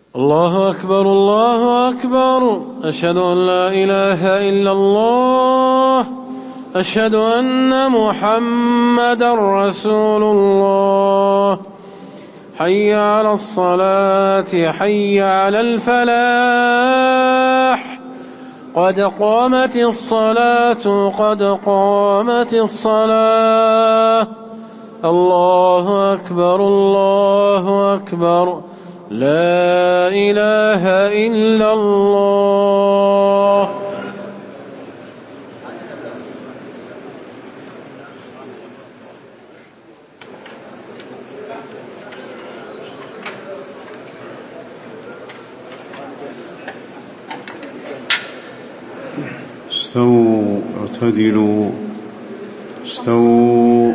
الله أكبر الله أكبر. أشهد أن لا إله إلا الله. أشهد أن محمدا رسول الله. حي على الصلاة حي على الفلاح. قد قامت الصلاة قد قامت الصلاة. الله أكبر الله أكبر. لا إله إلا الله. استووا اعتدلوا استووا.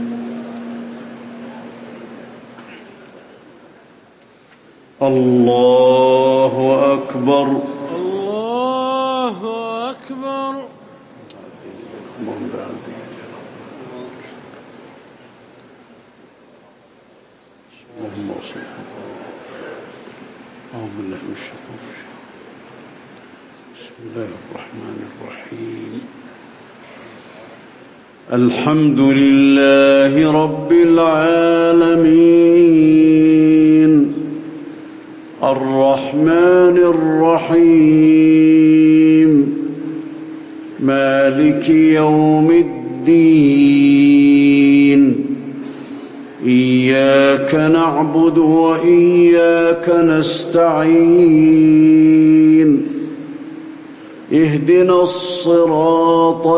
الله أكبر الله أكبر. اللهم صل أعوذ بالله من الشيطان الرجيم. بسم الله الرحمن الرحيم. الحمد لله رب العالمين الرحمن الرحيم مالك يوم الدين. إياك نعبد وإياك نستعين. اهدنا الصراط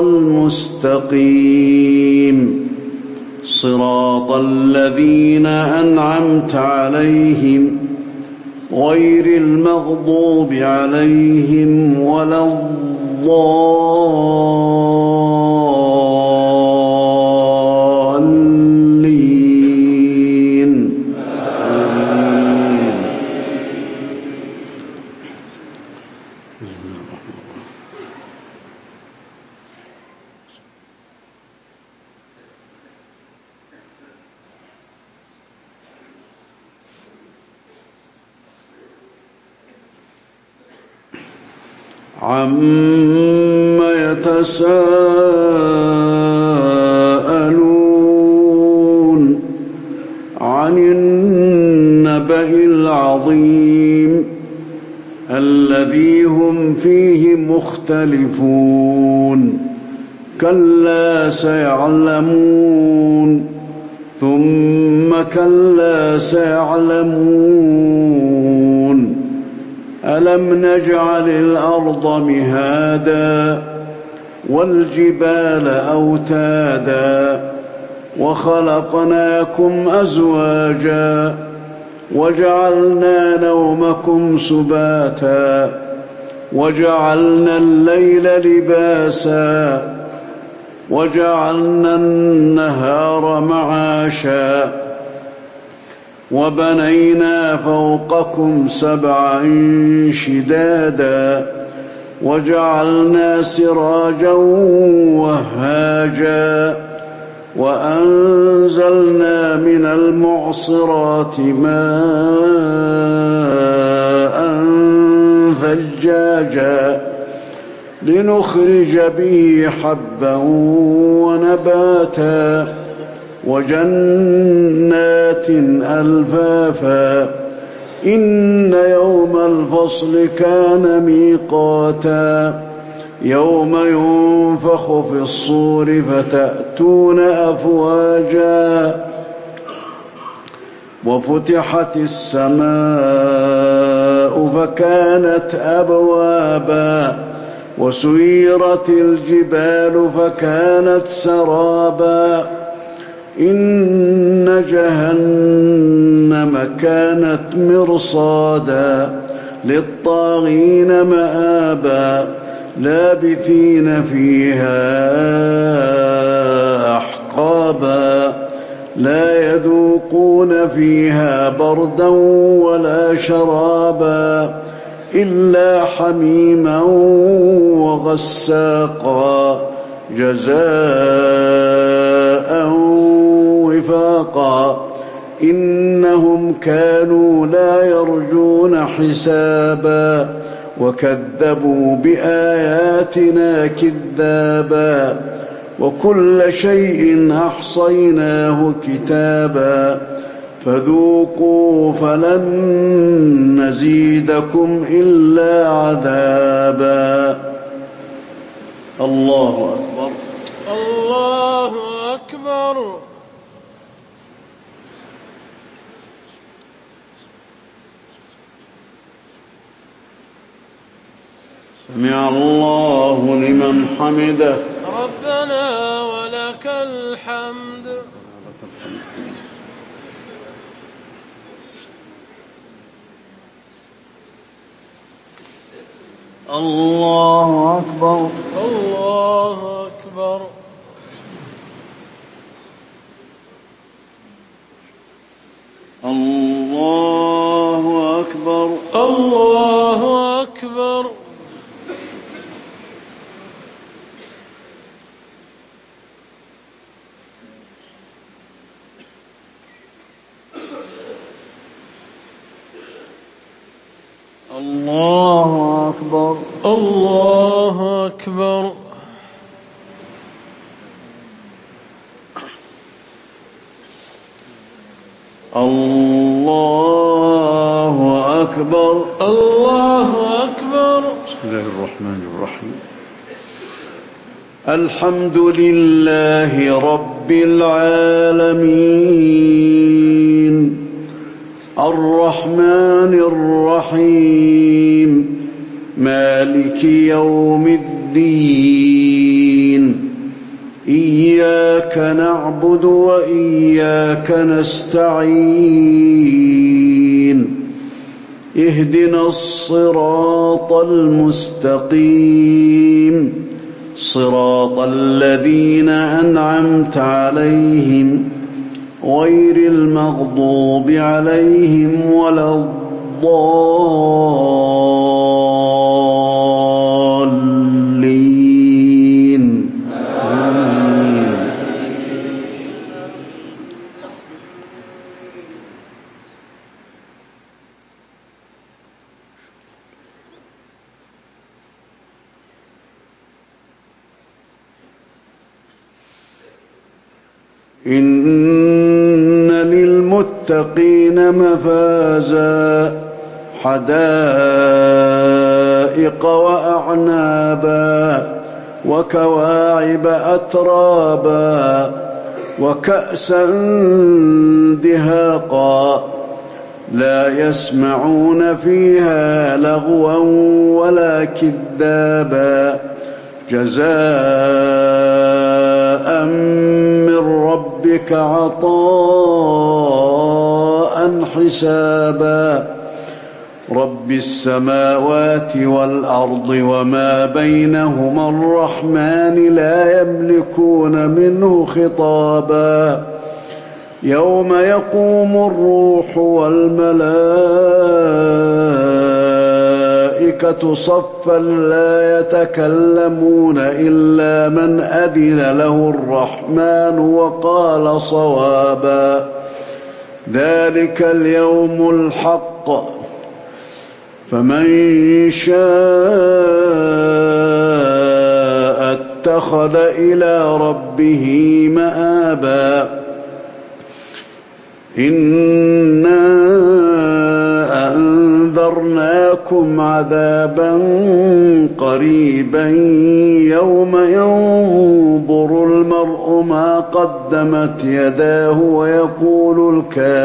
المستقيم صراط الذين أنعمت عليهم غير المغضوب عليهم ولا الضالين. آمين. عَمَّ يتساءلون عن النبأ العظيم الذي هم فيه مختلفون. كلا سيعلمون ثم كلا سيعلمون. ألم نجعل الأرض مهادا والجبال أوتادا وخلقناكم أزواجا وجعلنا نومكم سباتا وجعلنا الليل لباسا وجعلنا النهار معاشا وبنينا فوقكم سبعا شدادا وجعلنا سراجا وهاجا وأنزلنا من المعصرات ماء ثجاجا لنخرج به حبا ونباتا وجنات ألفافا. إن يوم الفصل كان ميقاتا. يوم ينفخ في الصور فتأتون أفواجا وفتحت السماء فكانت أبوابا وسيرت الجبال فكانت سرابا. إن جهنم كانت مرصادا للطاغين مآبا لابثين فيها أحقابا لا يذوقون فيها بردا ولا شرابا إلا حميما وغساقا جزاء وفاقا. إنهم كانوا لا يرجون حسابا وكذبوا بآياتنا كذابا وكل شيء أحصيناه كتابا فذوقوا فلن نزيدكم إلا عذابا. الله أكبر. الله أكبر. سمع الله لمن حمده. ربنا ولك الحمد. الله أكبر. الله أكبر. الله أكبر. الله أكبر. الله أكبر. الله أكبر. الله أكبر. الله أكبر. بسم الله الرحمن الرحيم. الحمد لله رب العالمين الرحمن الرحيم مالك يوم الدين إياك نعبد وإياك نستعين اهدنا الصراط المستقيم صراط الذين أنعمت عليهم غير المغضوب عليهم ولا الضالين. آمين. إن للمتقين مفازا حدائق وأعنابا وكواعب أترابا وكأسا دهاقا لا يسمعون فيها لغوا ولا كذابا جزاء من ربك عطاء حسابا رب السماوات والأرض وما بينهما الرحمن لا يملكون منه خطابا يوم يقوم الروح والملائكة صفا لا يتكلمون إلا من أذن له الرحمن وقال صوابا ذلك اليوم الحق فمن شاء اتخذ إلى ربه مآبا إنا أنذرناكم عذابا قريبا يوم ينظر المرء ما قدمت يداه ويقول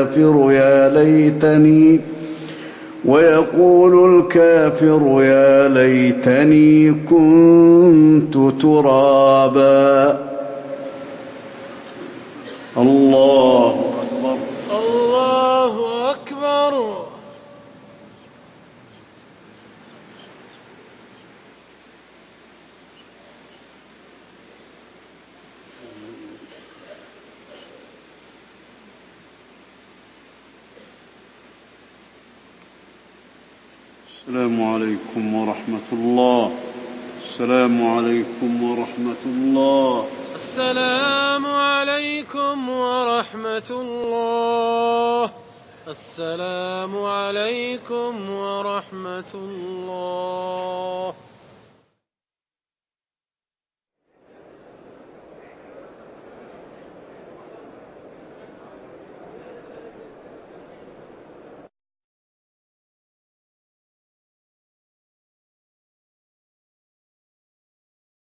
الكافر يا ليتني كنت ترابا. الله أكبر. الله أكبر. السلام عليكم ورحمة الله. السلام عليكم ورحمة الله. السلام عليكم ورحمة الله. السلام عليكم ورحمة الله.